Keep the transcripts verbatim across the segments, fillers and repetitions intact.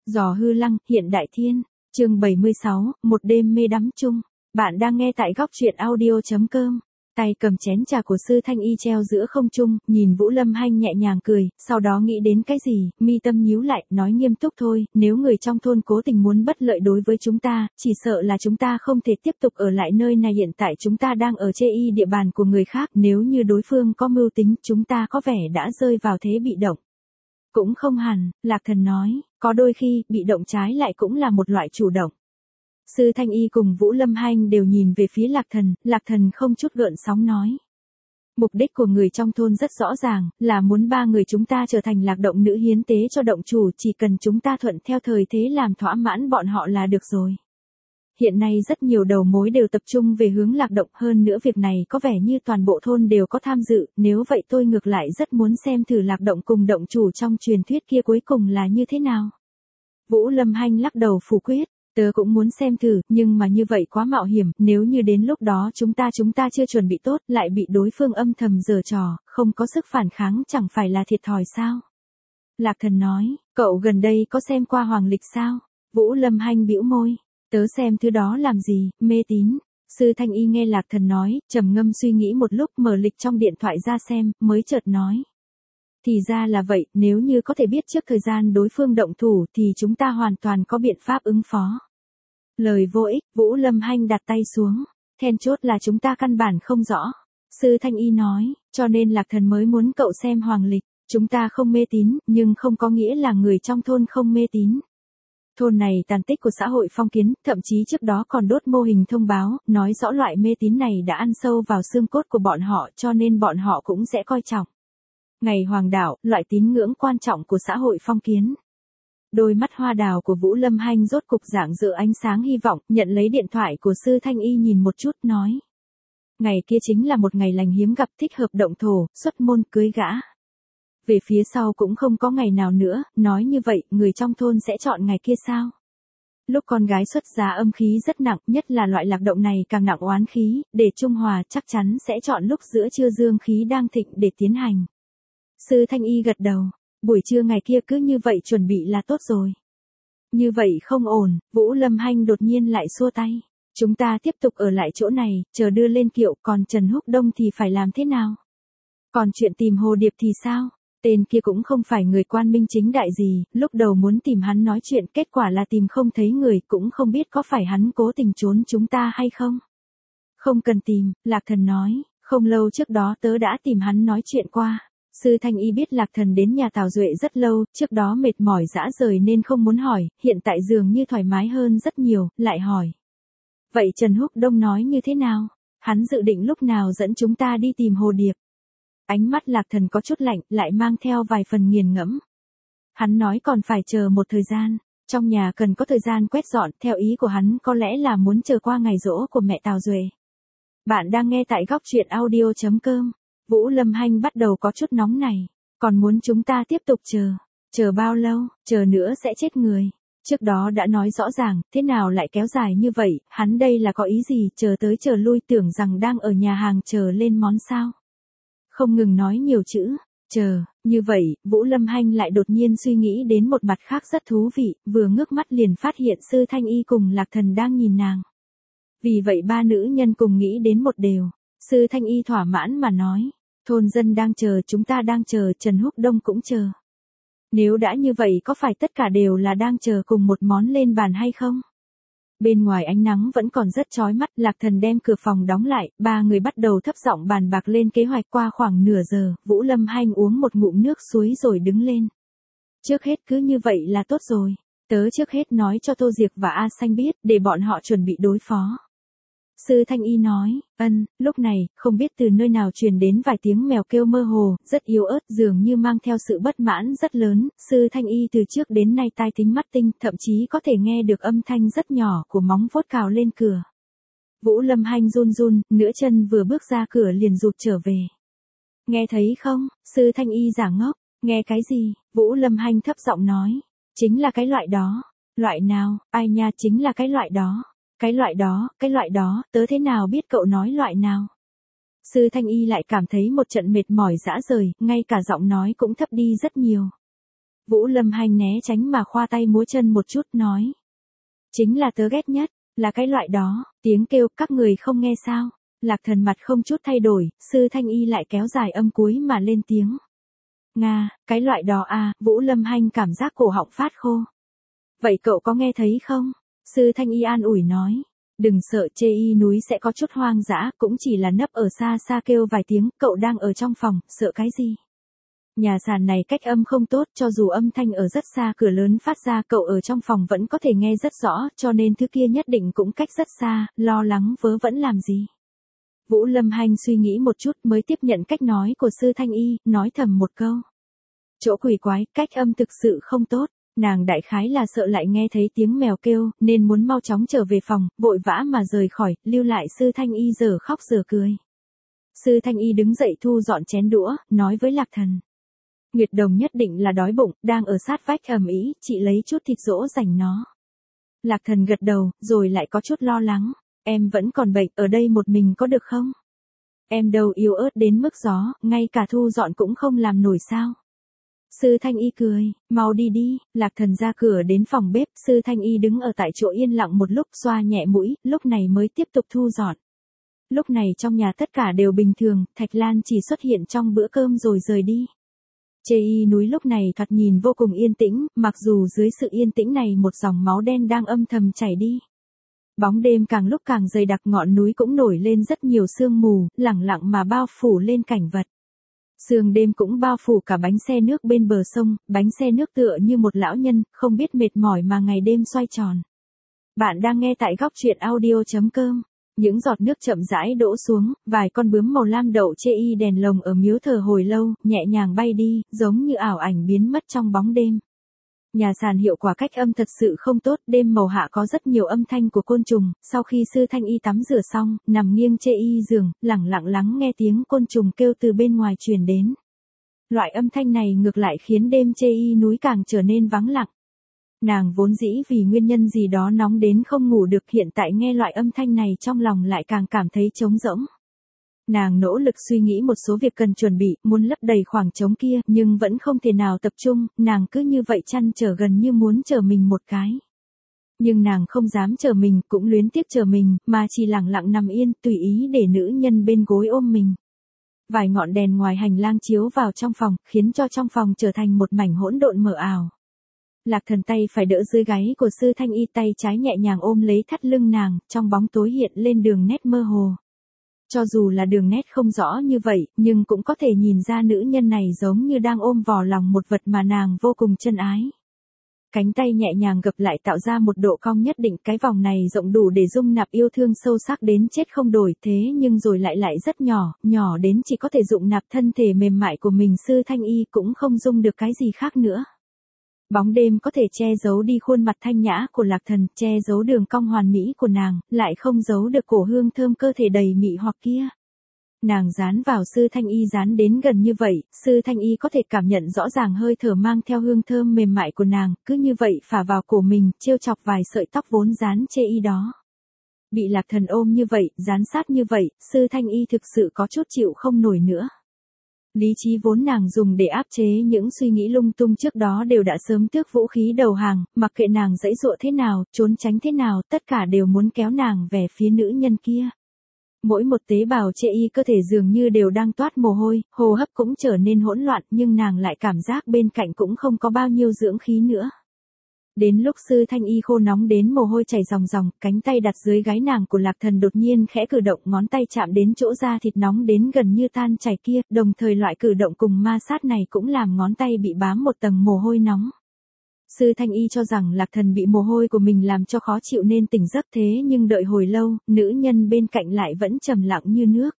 Giò hư lăng, hiện đại thiên. Chương bảy mươi sáu, một đêm mê đắm chung. Bạn đang nghe tại góc truyện audio chấm com. Tay cầm chén trà của Sư Thanh Y treo giữa không trung, nhìn Vũ Lâm Hanh nhẹ nhàng cười, sau đó nghĩ đến cái gì, mi tâm nhíu lại, nói nghiêm túc thôi, nếu người trong thôn cố tình muốn bất lợi đối với chúng ta, chỉ sợ là chúng ta không thể tiếp tục ở lại nơi này, hiện tại chúng ta đang ở chê y địa bàn của người khác, nếu như đối phương có mưu tính, chúng ta có vẻ đã rơi vào thế bị động. Cũng không hẳn, Lạc Thần nói, có đôi khi, bị động trái lại cũng là một loại chủ động. Sư Thanh Y cùng Vũ Lâm Hanh đều nhìn về phía Lạc Thần, Lạc Thần không chút gợn sóng nói. Mục đích của người trong thôn rất rõ ràng, là muốn ba người chúng ta trở thành lạc động nữ hiến tế cho động chủ, chỉ cần chúng ta thuận theo thời thế làm thỏa mãn bọn họ là được rồi. Hiện nay rất nhiều đầu mối đều tập trung về hướng lạc động, hơn nữa việc này có vẻ như toàn bộ thôn đều có tham dự, nếu vậy tôi ngược lại rất muốn xem thử lạc động cùng động chủ trong truyền thuyết kia cuối cùng là như thế nào. Vũ Lâm Hanh lắc đầu phủ quyết. Tớ cũng muốn xem thử, nhưng mà như vậy quá mạo hiểm, nếu như đến lúc đó chúng ta chúng ta chưa chuẩn bị tốt, lại bị đối phương âm thầm giở trò, không có sức phản kháng chẳng phải là thiệt thòi sao? Lạc Thần nói, cậu gần đây có xem qua hoàng lịch sao? Vũ Lâm Hanh bĩu môi, tớ xem thứ đó làm gì, mê tín. Sư Thanh Y nghe Lạc Thần nói, trầm ngâm suy nghĩ một lúc, mở lịch trong điện thoại ra xem, mới chợt nói. Thì ra là vậy, nếu như có thể biết trước thời gian đối phương động thủ thì chúng ta hoàn toàn có biện pháp ứng phó. Lời vô ích, Vũ Lâm Hanh đặt tay xuống. Then chốt là chúng ta căn bản không rõ. Sư Thanh Y nói, cho nên Lạc Thần mới muốn cậu xem hoàng lịch. Chúng ta không mê tín, nhưng không có nghĩa là người trong thôn không mê tín. Thôn này tàn tích của xã hội phong kiến, thậm chí trước đó còn đốt mô hình thông báo, nói rõ loại mê tín này đã ăn sâu vào xương cốt của bọn họ, cho nên bọn họ cũng sẽ coi trọng. Ngày hoàng đạo, loại tín ngưỡng quan trọng của xã hội phong kiến. Đôi mắt hoa đào của Vũ Lâm Hanh rốt cục rạng rỡ ánh sáng hy vọng, nhận lấy điện thoại của Sư Thanh Y nhìn một chút, nói. Ngày kia chính là một ngày lành hiếm gặp, thích hợp động thổ, xuất môn cưới gã. Về phía sau cũng không có ngày nào nữa, nói như vậy, người trong thôn sẽ chọn ngày kia sao? Lúc con gái xuất giá âm khí rất nặng, nhất là loại lạc động này càng nặng oán khí, để trung hòa chắc chắn sẽ chọn lúc giữa trưa dương khí đang thịnh để tiến hành. Sư Thanh Y gật đầu, buổi trưa ngày kia cứ như vậy chuẩn bị là tốt rồi. Như vậy không ổn, Vũ Lâm Hanh đột nhiên lại xua tay. Chúng ta tiếp tục ở lại chỗ này, chờ đưa lên kiệu, còn Trần Húc Đông thì phải làm thế nào? Còn chuyện tìm Hồ Điệp thì sao? Tên kia cũng không phải người quan minh chính đại gì, lúc đầu muốn tìm hắn nói chuyện, kết quả là tìm không thấy người, cũng không biết có phải hắn cố tình trốn chúng ta hay không. Không cần tìm, Lạc Thần nói, không lâu trước đó tớ đã tìm hắn nói chuyện qua. Sư Thanh Y biết Lạc Thần đến nhà Tào Duệ rất lâu, trước đó mệt mỏi dã rời nên không muốn hỏi, hiện tại dường như thoải mái hơn rất nhiều, lại hỏi. Vậy Trần Húc Đông nói như thế nào? Hắn dự định lúc nào dẫn chúng ta đi tìm Hồ Điệp? Ánh mắt Lạc Thần có chút lạnh, lại mang theo vài phần nghiền ngẫm. Hắn nói còn phải chờ một thời gian, trong nhà cần có thời gian quét dọn, theo ý của hắn có lẽ là muốn chờ qua ngày giỗ của mẹ Tào Duệ. Bạn đang nghe tại góc truyện audio chấm com. Vũ Lâm Hanh bắt đầu có chút nóng này, còn muốn chúng ta tiếp tục chờ, chờ bao lâu, chờ nữa sẽ chết người. Trước đó đã nói rõ ràng, thế nào lại kéo dài như vậy, hắn đây là có ý gì, chờ tới chờ lui tưởng rằng đang ở nhà hàng chờ lên món sao. Không ngừng nói nhiều chữ, chờ, như vậy, Vũ Lâm Hanh lại đột nhiên suy nghĩ đến một mặt khác rất thú vị, vừa ngước mắt liền phát hiện Sư Thanh Y cùng Lạc Thần đang nhìn nàng. Vì vậy ba nữ nhân cùng nghĩ đến một điều, Sư Thanh Y thỏa mãn mà nói. Thôn dân đang chờ, chúng ta đang chờ, Trần Húc Đông cũng chờ. Nếu đã như vậy có phải tất cả đều là đang chờ cùng một món lên bàn hay không? Bên ngoài ánh nắng vẫn còn rất chói mắt, Lạc Thần đem cửa phòng đóng lại, ba người bắt đầu thấp giọng bàn bạc lên kế hoạch. Qua khoảng nửa giờ, Vũ Lâm Hanh uống một ngụm nước suối rồi đứng lên. Trước hết cứ như vậy là tốt rồi, tớ trước hết nói cho Tô Diệc và A Xanh biết, để bọn họ chuẩn bị đối phó. Sư Thanh Y nói, ân, lúc này, không biết từ nơi nào truyền đến vài tiếng mèo kêu mơ hồ, rất yếu ớt, dường như mang theo sự bất mãn rất lớn. Sư Thanh Y từ trước đến nay tai thính mắt tinh, thậm chí có thể nghe được âm thanh rất nhỏ của móng vuốt cào lên cửa. Vũ Lâm Hanh run run, nửa chân vừa bước ra cửa liền rụt trở về. Nghe thấy không? Sư Thanh Y giả ngốc, nghe cái gì? Vũ Lâm Hanh thấp giọng nói, chính là cái loại đó. Loại nào? Ai nha, chính là cái loại đó. Cái loại đó, cái loại đó, tớ thế nào biết cậu nói loại nào? Sư Thanh Y lại cảm thấy một trận mệt mỏi dã rời, ngay cả giọng nói cũng thấp đi rất nhiều. Vũ Lâm Hanh né tránh mà khoa tay múa chân một chút nói. Chính là tớ ghét nhất, là cái loại đó, tiếng kêu các người không nghe sao. Lạc Thần mặt không chút thay đổi, Sư Thanh Y lại kéo dài âm cuối mà lên tiếng. Nga, cái loại đó à, Vũ Lâm Hanh cảm giác cổ họng phát khô. Vậy cậu có nghe thấy không? Sư Thanh Y an ủi nói. Đừng sợ, chê y núi sẽ có chút hoang dã, cũng chỉ là nấp ở xa xa kêu vài tiếng, cậu đang ở trong phòng, sợ cái gì? Nhà sàn này cách âm không tốt, cho dù âm thanh ở rất xa cửa lớn phát ra, cậu ở trong phòng vẫn có thể nghe rất rõ, cho nên thứ kia nhất định cũng cách rất xa, lo lắng vớ vẩn làm gì? Vũ Lâm Hanh suy nghĩ một chút mới tiếp nhận cách nói của Sư Thanh Y, nói thầm một câu. Chỗ quỷ quái, cách âm thực sự không tốt. Nàng đại khái là sợ lại nghe thấy tiếng mèo kêu, nên muốn mau chóng trở về phòng, vội vã mà rời khỏi, lưu lại Sư Thanh Y giờ khóc giờ cười. Sư Thanh Y đứng dậy thu dọn chén đũa, nói với Lạc Thần. Nguyệt Đồng nhất định là đói bụng, đang ở sát vách ầm ĩ, chị lấy chút thịt dỗ dành nó. Lạc Thần gật đầu, rồi lại có chút lo lắng. Em vẫn còn bệnh, ở đây một mình có được không? Em đâu yếu ớt đến mức gió, ngay cả thu dọn cũng không làm nổi sao? Sư Thanh Y cười, mau đi đi. Lạc Thần ra cửa đến phòng bếp, Sư Thanh Y đứng ở tại chỗ yên lặng một lúc, xoa nhẹ mũi, lúc này mới tiếp tục thu dọn. Lúc này trong nhà tất cả đều bình thường, Thạch Lan chỉ xuất hiện trong bữa cơm rồi rời đi. Chê y núi lúc này thoạt nhìn vô cùng yên tĩnh, mặc dù dưới sự yên tĩnh này một dòng máu đen đang âm thầm chảy đi. Bóng đêm càng lúc càng dày đặc, ngọn núi cũng nổi lên rất nhiều sương mù, lẳng lặng mà bao phủ lên cảnh vật. Sương đêm cũng bao phủ cả bánh xe nước bên bờ sông, bánh xe nước tựa như một lão nhân, không biết mệt mỏi mà ngày đêm xoay tròn. Bạn đang nghe tại góc truyện audio chấm com. Những giọt nước chậm rãi đổ xuống, vài con bướm màu lam đậu chê y đèn lồng ở miếu thờ hồi lâu, nhẹ nhàng bay đi, giống như ảo ảnh biến mất trong bóng đêm. Nhà sàn hiệu quả cách âm thật sự không tốt, đêm màu hạ có rất nhiều âm thanh của côn trùng, sau khi Sư Thanh Y tắm rửa xong, nằm nghiêng chê y giường, lẳng lặng lắng nghe tiếng côn trùng kêu từ bên ngoài truyền đến. Loại âm thanh này ngược lại khiến đêm chê y núi càng trở nên vắng lặng. Nàng vốn dĩ vì nguyên nhân gì đó nóng đến không ngủ được, hiện tại nghe loại âm thanh này trong lòng lại càng cảm thấy trống rỗng. Nàng nỗ lực suy nghĩ một số việc cần chuẩn bị, muốn lấp đầy khoảng trống kia, nhưng vẫn không thể nào tập trung, nàng cứ như vậy chăn trở gần như muốn chờ mình một cái. Nhưng nàng không dám chờ mình, cũng luyến tiếc chờ mình, mà chỉ lặng lặng nằm yên, tùy ý để nữ nhân bên gối ôm mình. Vài ngọn đèn ngoài hành lang chiếu vào trong phòng, khiến cho trong phòng trở thành một mảnh hỗn độn mờ ảo. Lạc Thần tay phải đỡ dưới gáy của Sư Thanh Y, tay trái nhẹ nhàng ôm lấy thắt lưng nàng, trong bóng tối hiện lên đường nét mơ hồ. Cho dù là đường nét không rõ như vậy, nhưng cũng có thể nhìn ra nữ nhân này giống như đang ôm vào lòng một vật mà nàng vô cùng trân ái. Cánh tay nhẹ nhàng gập lại tạo ra một độ cong nhất định, cái vòng này rộng đủ để dung nạp yêu thương sâu sắc đến chết không đổi, thế nhưng rồi lại lại rất nhỏ, nhỏ đến chỉ có thể dụng nạp thân thể mềm mại của mình. Sư Thanh Y cũng không dung được cái gì khác nữa. Bóng đêm có thể che giấu đi khuôn mặt thanh nhã của Lạc Thần, che giấu đường cong hoàn mỹ của nàng, lại không giấu được cổ hương thơm cơ thể đầy mị hoặc kia. Nàng dán vào Sư Thanh Y dán đến gần như vậy, Sư Thanh Y có thể cảm nhận rõ ràng hơi thở mang theo hương thơm mềm mại của nàng, cứ như vậy phả vào cổ mình, trêu chọc vài sợi tóc vốn dán chê y đó. Bị Lạc Thần ôm như vậy, dán sát như vậy, Sư Thanh Y thực sự có chút chịu không nổi nữa. Lý trí vốn nàng dùng để áp chế những suy nghĩ lung tung trước đó đều đã sớm tước vũ khí đầu hàng, mặc kệ nàng giãy giụa thế nào, trốn tránh thế nào, tất cả đều muốn kéo nàng về phía nữ nhân kia. Mỗi một tế bào chê y cơ thể dường như đều đang toát mồ hôi, hô hấp cũng trở nên hỗn loạn, nhưng nàng lại cảm giác bên cạnh cũng không có bao nhiêu dưỡng khí nữa. Đến lúc Sư Thanh Y khô nóng đến mồ hôi chảy ròng ròng, cánh tay đặt dưới gáy nàng của Lạc Thần đột nhiên khẽ cử động, ngón tay chạm đến chỗ da thịt nóng đến gần như tan chảy kia, đồng thời loại cử động cùng ma sát này cũng làm ngón tay bị bám một tầng mồ hôi nóng. Sư Thanh Y cho rằng Lạc Thần bị mồ hôi của mình làm cho khó chịu nên tỉnh giấc, thế nhưng đợi hồi lâu, nữ nhân bên cạnh lại vẫn trầm lặng như nước.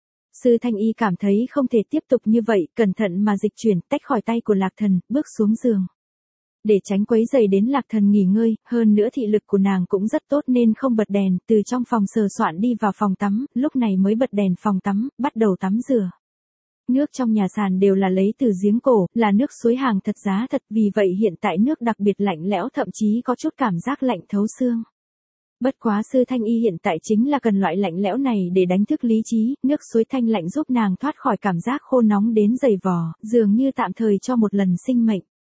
Sư Thanh Y cảm thấy không thể tiếp tục như vậy, cẩn thận mà dịch chuyển, tách khỏi tay của Lạc Thần, bước xuống giường. Để tránh quấy rầy đến Lạc Thần nghỉ ngơi, hơn nữa thị lực của nàng cũng rất tốt nên không bật đèn, từ trong phòng sờ soạn đi vào phòng tắm, lúc này mới bật đèn phòng tắm, bắt đầu tắm rửa. Nước trong nhà sàn đều là lấy từ giếng cổ, là nước suối hàng thật giá thật, vì vậy hiện tại nước đặc biệt lạnh lẽo, thậm chí có chút cảm giác lạnh thấu xương. Bất quá Sư Thanh Y hiện tại chính là cần loại lạnh lẽo này để đánh thức lý trí, nước suối thanh lạnh giúp nàng thoát khỏi cảm giác khô nóng đến dày vò, dường như tạm thời cho một lần sinh mệnh.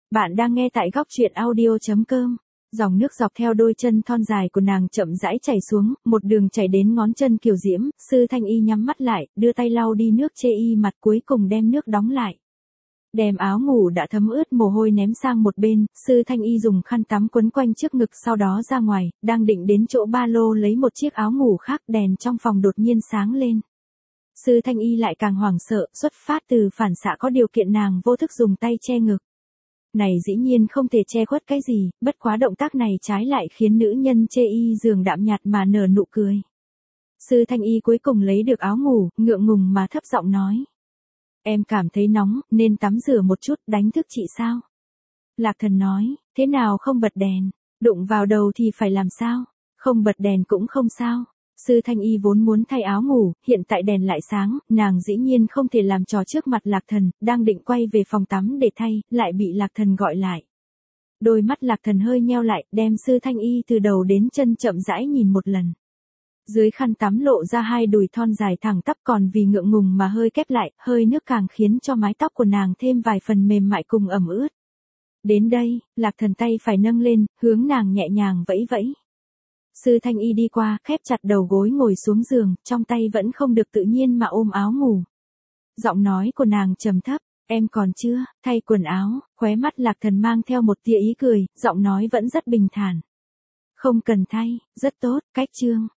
Bạn đang nghe tại góc chuyện audio chấm com. Dòng nước dọc theo đôi chân thon dài của nàng chậm rãi chảy xuống, một đường chảy đến ngón chân kiều diễm, Sư Thanh Y nhắm mắt lại, đưa tay lau đi nước chê y mặt cuối cùng đem nước đóng lại. Đem áo ngủ đã thấm ướt mồ hôi ném sang một bên, Sư Thanh Y dùng khăn tắm quấn quanh trước ngực sau đó ra ngoài, đang định đến chỗ ba lô lấy một chiếc áo ngủ khác, đèn trong phòng đột nhiên sáng lên. Sư Thanh Y lại càng hoảng sợ, xuất phát từ phản xạ có điều kiện nàng vô thức dùng tay che ngực. Này dĩ nhiên không thể che khuất cái gì, bất quá động tác này trái lại khiến nữ nhân chê y giường đạm nhạt mà nở nụ cười. Sư Thanh Y cuối cùng lấy được áo ngủ, ngượng ngùng mà thấp giọng nói. Em cảm thấy nóng, nên tắm rửa một chút, đánh thức chị sao? Lạc Thần nói, thế nào không bật đèn, đụng vào đầu thì phải làm sao? Không bật đèn cũng không sao. Sư Thanh Y vốn muốn thay áo ngủ, hiện tại đèn lại sáng, nàng dĩ nhiên không thể làm trò trước mặt Lạc Thần, đang định quay về phòng tắm để thay, lại bị Lạc Thần gọi lại. Đôi mắt Lạc Thần hơi nheo lại, đem Sư Thanh Y từ đầu đến chân chậm rãi nhìn một lần. Dưới khăn tắm lộ ra hai đùi thon dài thẳng tắp, còn vì ngượng ngùng mà hơi kép lại, hơi nước càng khiến cho mái tóc của nàng thêm vài phần mềm mại cùng ẩm ướt. Đến đây, Lạc Thần tay phải nâng lên, hướng nàng nhẹ nhàng vẫy vẫy. Sư Thanh Y đi qua, khép chặt đầu gối ngồi xuống giường, trong tay vẫn không được tự nhiên mà ôm áo ngủ. Giọng nói của nàng trầm thấp, em còn chưa, thay quần áo, khóe mắt Lạc Thần mang theo một tia ý cười, giọng nói vẫn rất bình thản. Không cần thay, rất tốt, cách chương.